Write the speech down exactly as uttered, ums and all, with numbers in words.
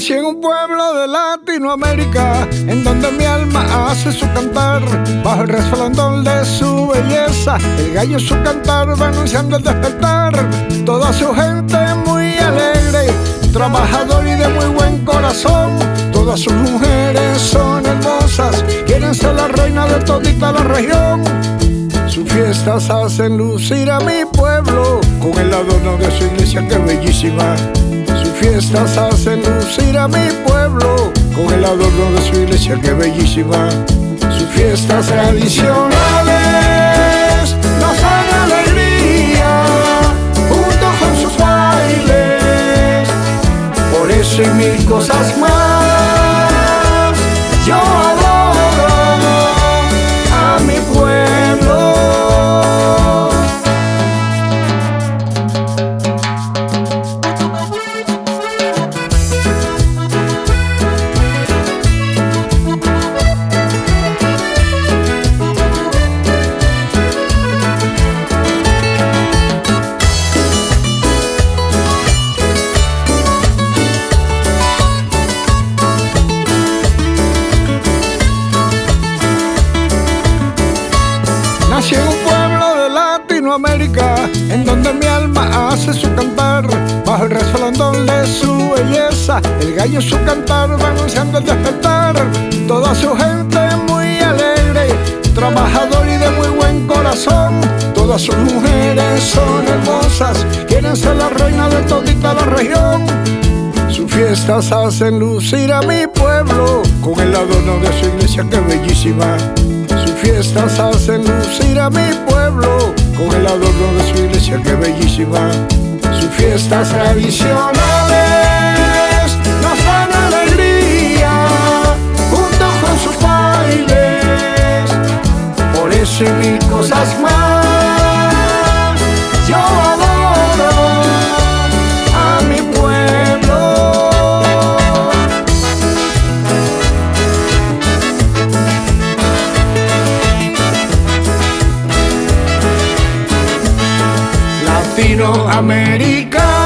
Nací en un pueblo de Latinoamérica, en donde mi alma hace su cantar. Bajo el resplandor de su belleza, el gallo su cantar va anunciando el despertar. Toda su gente muy alegre, trabajador y de muy buen corazón. Todas sus mujeres son hermosas, quieren ser la reina de todita la región. Sus fiestas hacen lucir a mi pueblo, con el adorno de su iglesia que es bellísima. Sus fiestas hacen lucir a mi pueblo, con el adorno de su iglesia que es bellísima. Sus fiestas tradicionales nos dan alegría, junto con sus bailes. Por eso y mil cosas más, yo adoro a mi pueblo. Nací en un pueblo de Latinoamérica, en donde mi alma hace su cantar. Bajo el resplandor de su belleza, el gallo su cantar va anunciando el despertar. Toda su gente muy alegre, trabajador y de muy buen corazón. Todas sus mujeres son hermosas, quieren ser la reina de todita la región. Sus fiestas hacen lucir a mi pueblo, con el adorno de su iglesia que es bellísima. Sus fiestas hacen lucir a mi pueblo, con el adorno de su iglesia que es bellísima. Sus fiestas tradicionales nos dan alegría, junto con sus bailes. Por eso y mil cosas más, yo adoro a mi pueblo. Latinoamericano.